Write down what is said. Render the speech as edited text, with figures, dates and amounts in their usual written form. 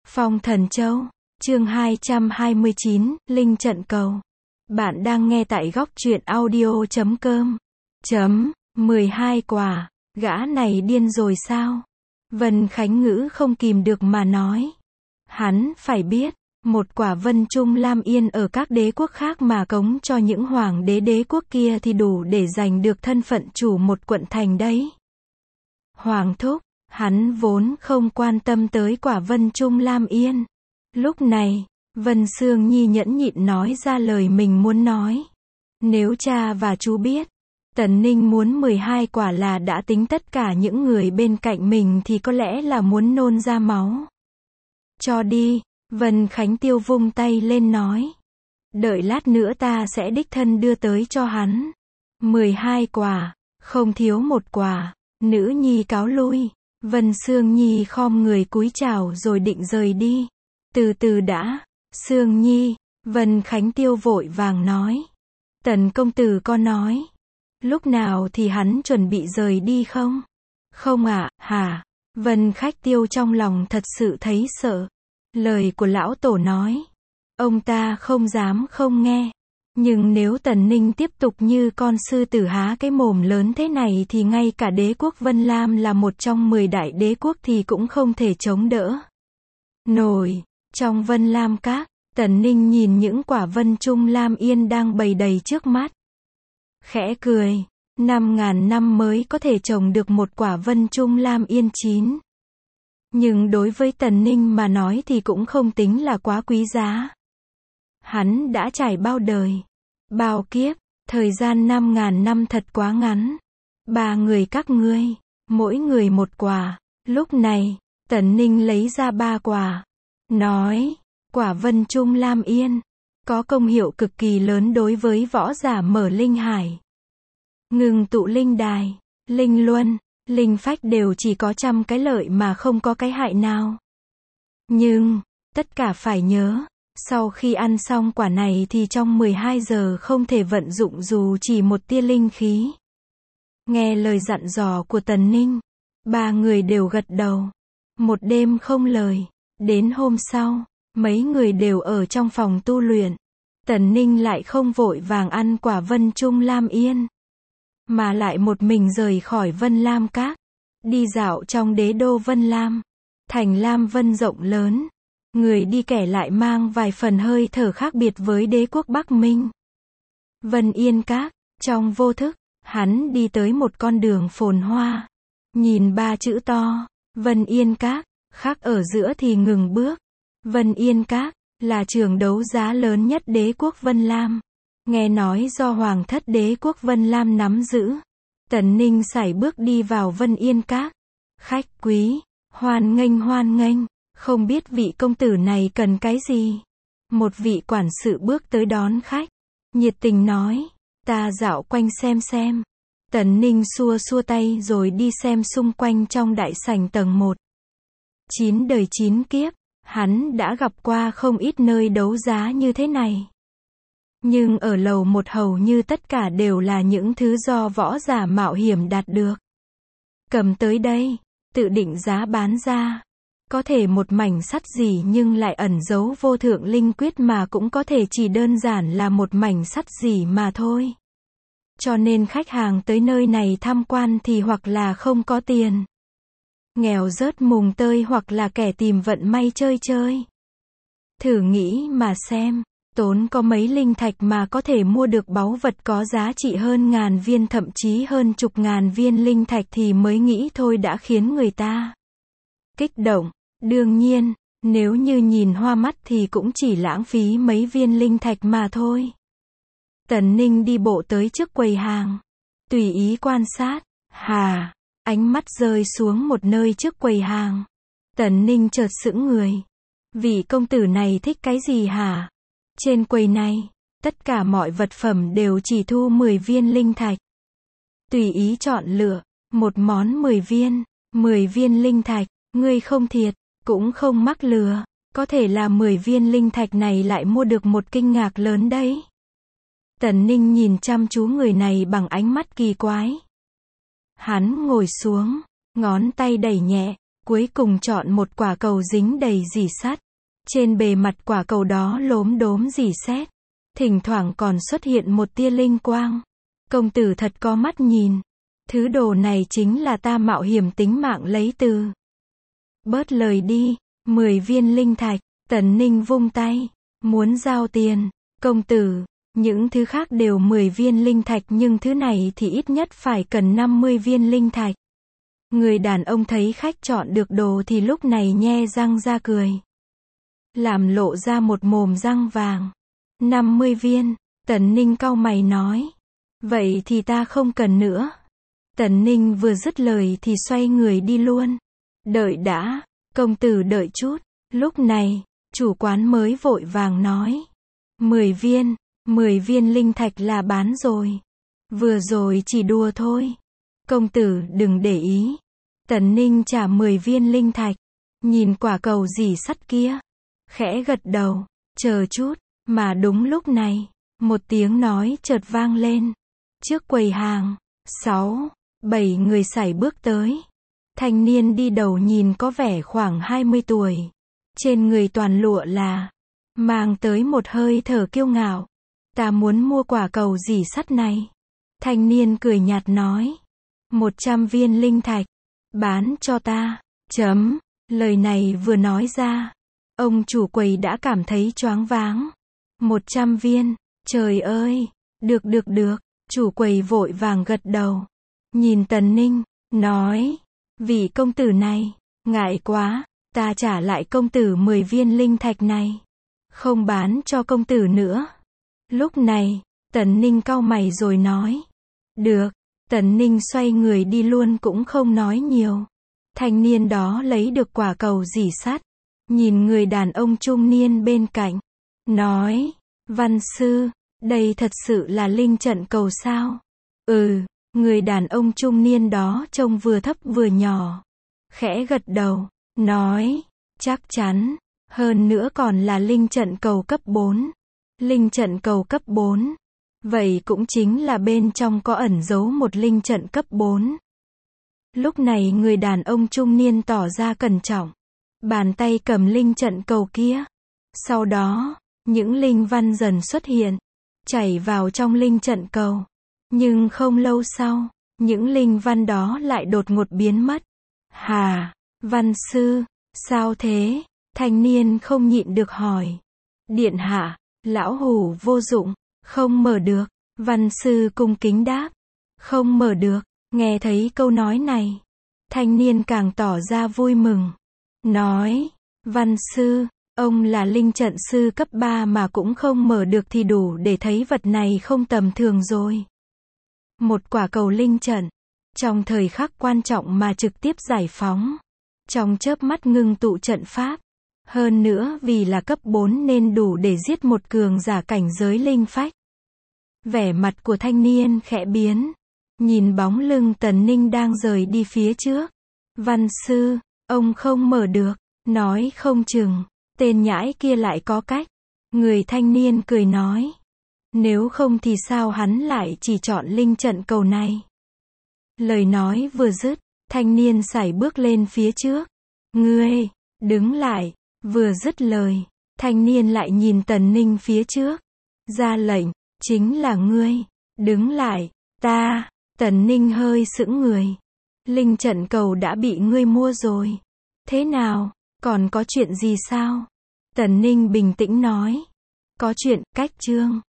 Phong Thần Châu, chương 229, Linh Trận Cầu. Bạn đang nghe tại góc truyện audio.com. 12 quả, gã này điên rồi sao? Vân Khánh Ngữ không kìm được mà nói. Hắn phải biết, một quả Vân Trung Lam Yên ở các đế quốc khác mà cống cho những hoàng đế đế quốc kia thì đủ để giành được thân phận chủ một quận thành đấy. Hoàng thúc, hắn vốn không quan tâm tới quả Vân Trung Lam Yên. Lúc này, Vân Sương Nhi nhẫn nhịn nói ra lời mình muốn nói. Nếu cha và chú biết, Tần Ninh muốn 12 quả là đã tính tất cả những người bên cạnh mình thì có lẽ là muốn nôn ra máu. Cho đi, Vân Khánh Tiêu vung tay lên nói. Đợi lát nữa ta sẽ đích thân đưa tới cho hắn. 12 quả, không thiếu một quả. Nữ nhi cáo lui. Vân Sương Nhi khom người cúi chào rồi định rời đi. Từ từ đã, Sương Nhi, Vân Khánh Tiêu vội vàng nói. Tần công tử có nói, lúc nào thì hắn chuẩn bị rời đi không? Không ạ, hả? Vân Khách Tiêu trong lòng thật sự thấy sợ. Lời của lão tổ nói, ông ta không dám không nghe. Nhưng nếu Tần Ninh tiếp tục như con sư tử há cái mồm lớn thế này thì ngay cả đế quốc Vân Lam là một trong 10 đại đế quốc thì cũng không thể chống đỡ nổi. Trong Vân Lam Các, Tần Ninh nhìn những quả Vân Trung Lam Yên đang bày đầy trước mắt. Khẽ cười, 5.000 năm mới có thể trồng được một quả Vân Trung Lam Yên chín. Nhưng đối với Tần Ninh mà nói thì cũng không tính là quá quý giá. Hắn đã trải bao đời, bao kiếp, thời gian 5.000 năm thật quá ngắn. 3 người các ngươi, mỗi người một quả. Lúc này, Tần Ninh lấy ra 3 quả. Nói, quả Vân Trung Lam Yên, có công hiệu cực kỳ lớn đối với võ giả mở linh hải. Ngừng tụ linh đài, linh luân, linh phách đều chỉ có 100 cái lợi mà không có cái hại nào. Nhưng, tất cả phải nhớ, sau khi ăn xong quả này thì trong 12 giờ không thể vận dụng dù chỉ một tia linh khí. Nghe lời dặn dò của Tần Ninh, 3 người đều gật đầu. Một đêm không lời. Đến hôm sau, mấy người đều ở trong phòng tu luyện. Tần Ninh lại không vội vàng ăn quả Vân Trung Lam Yên, mà lại một mình rời khỏi Vân Lam Các, đi dạo trong đế đô Vân Lam. Thành Lam Vân rộng lớn, người đi kẻ lại mang vài phần hơi thở khác biệt với đế quốc Bắc Minh. Vân Yên Các, trong vô thức, hắn đi tới một con đường phồn hoa. Nhìn 3 chữ to, Vân Yên Các, khác ở giữa thì ngừng bước. Vân Yên Các là trường đấu giá lớn nhất đế quốc Vân Lam. Nghe nói do Hoàng thất đế quốc Vân Lam nắm giữ. Tần Ninh sải bước đi vào Vân Yên Các. Khách quý, hoan nghênh, không biết vị công tử này cần cái gì. Một vị quản sự bước tới đón khách, nhiệt tình nói, ta dạo quanh xem. Tần Ninh xua tay rồi đi xem xung quanh trong đại sảnh tầng 1. 9 đời 9 kiếp, hắn đã gặp qua không ít nơi đấu giá như thế này. Nhưng ở lầu 1 hầu như tất cả đều là những thứ do võ giả mạo hiểm đạt được. Cầm tới đây, tự định giá bán ra. Có thể một mảnh sắt gì nhưng lại ẩn giấu vô thượng linh quyết mà cũng có thể chỉ đơn giản là một mảnh sắt gì mà thôi. Cho nên khách hàng tới nơi này tham quan thì hoặc là không có tiền, nghèo rớt mùng tơi hoặc là kẻ tìm vận may chơi. Thử nghĩ mà xem, tốn có mấy linh thạch mà có thể mua được báu vật có giá trị hơn 1000 viên thậm chí hơn chục ngàn viên linh thạch thì mới nghĩ thôi đã khiến người ta kích động. Đương nhiên, nếu như nhìn hoa mắt thì cũng chỉ lãng phí mấy viên linh thạch mà thôi. Tần Ninh đi bộ tới trước quầy hàng, tùy ý quan sát. Ánh mắt rơi xuống một nơi trước quầy hàng. Tần Ninh chợt sững người. Vị công tử này thích cái gì hả? Trên quầy này, tất cả mọi vật phẩm đều chỉ thu 10 viên linh thạch. Tùy ý chọn lựa, một món 10 viên linh thạch, ngươi không thiệt, cũng không mắc lừa. Có thể là 10 viên linh thạch này lại mua được một kinh ngạc lớn đấy. Tần Ninh nhìn chăm chú người này bằng ánh mắt kỳ quái. Hắn ngồi xuống, ngón tay đẩy nhẹ, Cuối cùng chọn một quả cầu dính đầy rỉ sắt. Trên bề mặt quả cầu đó lốm đốm rỉ sét. Thỉnh thoảng còn xuất hiện một tia linh quang. Công tử thật có mắt nhìn. Thứ đồ này chính là ta mạo hiểm tính mạng lấy từ. Bớt lời đi, 10 viên linh thạch. Tần Ninh vung tay. Muốn giao tiền. Công tử, những thứ khác đều 10 viên linh thạch nhưng thứ này thì ít nhất phải cần 50 viên linh thạch. Người đàn ông thấy khách chọn được đồ thì lúc này nhe răng ra cười. Làm lộ ra một mồm răng vàng. 50 viên, Tần Ninh cau mày nói. Vậy thì ta không cần nữa. Tần Ninh vừa dứt lời thì xoay người đi luôn. Đợi đã, công tử đợi chút. Lúc này, chủ quán mới vội vàng nói. 10 viên linh thạch là bán rồi. Vừa rồi chỉ đùa thôi. Công tử đừng để ý. Tần Ninh trả 10 viên linh thạch. Nhìn quả cầu rỉ sắt kia. Khẽ gật đầu. Chờ chút. Mà đúng lúc này. Một tiếng nói chợt vang lên. Trước quầy hàng. 7 người sải bước tới. Thanh niên đi đầu nhìn có vẻ khoảng 20 tuổi. Trên người toàn lụa là. Mang tới một hơi thở kiêu ngạo. Ta muốn mua quả cầu rỉ sắt này. Thanh niên cười nhạt nói. 100 viên linh thạch. Bán cho ta. Lời này vừa nói ra. Ông chủ quầy đã cảm thấy choáng váng. 100 viên. Trời ơi. Được. Chủ quầy vội vàng gật đầu. Nhìn Tần Ninh. Nói. Vị công tử này. Ngại quá. Ta trả lại công tử 10 viên linh thạch này. Không bán cho công tử nữa. Lúc này. Tần Ninh cau mày rồi nói. Được. Tần Ninh xoay người đi luôn cũng không nói nhiều. Thanh niên đó lấy được quả cầu rỉ sắt. Nhìn người đàn ông trung niên bên cạnh. Nói. Văn sư. Đây thật sự là linh trận cầu sao? Ừ. Người đàn ông trung niên đó trông vừa thấp vừa nhỏ. Khẽ gật đầu. Nói. Chắc chắn. Hơn nữa còn là linh trận cầu cấp 4. Linh trận cầu cấp 4. Vậy cũng chính là bên trong có ẩn giấu một linh trận cấp 4. Lúc này người đàn ông trung niên tỏ ra cẩn trọng. Bàn tay cầm linh trận cầu kia. Sau đó, những linh văn dần xuất hiện. Chảy vào trong linh trận cầu. Nhưng không lâu sau, những linh văn đó lại đột ngột biến mất. Hà, văn sư, sao thế? Thanh niên không nhịn được hỏi. Điện hạ, lão hủ vô dụng, không mở được. Văn sư cung kính đáp. Không mở được. Nghe thấy câu nói này, thanh niên càng tỏ ra vui mừng. Nói, văn sư, ông là linh trận sư cấp 3 mà cũng không mở được thì đủ để thấy vật này không tầm thường rồi. Một quả cầu linh trận, trong thời khắc quan trọng mà trực tiếp giải phóng. Trong chớp mắt ngưng tụ trận pháp. Hơn nữa vì là cấp 4 nên đủ để giết một cường giả cảnh giới linh phách. Vẻ mặt của thanh niên khẽ biến. Nhìn bóng lưng Tần Ninh đang rời đi phía trước. Văn sư, ông không mở được. Nói không chừng, tên nhãi kia lại có cách. Người thanh niên cười nói. Nếu không thì sao hắn lại chỉ chọn linh trận cầu này. Lời nói vừa dứt, thanh niên sải bước lên phía trước. Ngươi, đứng lại. Vừa dứt lời, thanh niên lại nhìn Tần Ninh phía trước. Ra lệnh, chính là ngươi. Đứng lại, ta. Tần Ninh hơi sững người. Linh trận cầu đã bị ngươi mua rồi. Thế nào, còn có chuyện gì sao? Tần Ninh bình tĩnh nói. Có chuyện, cách chương.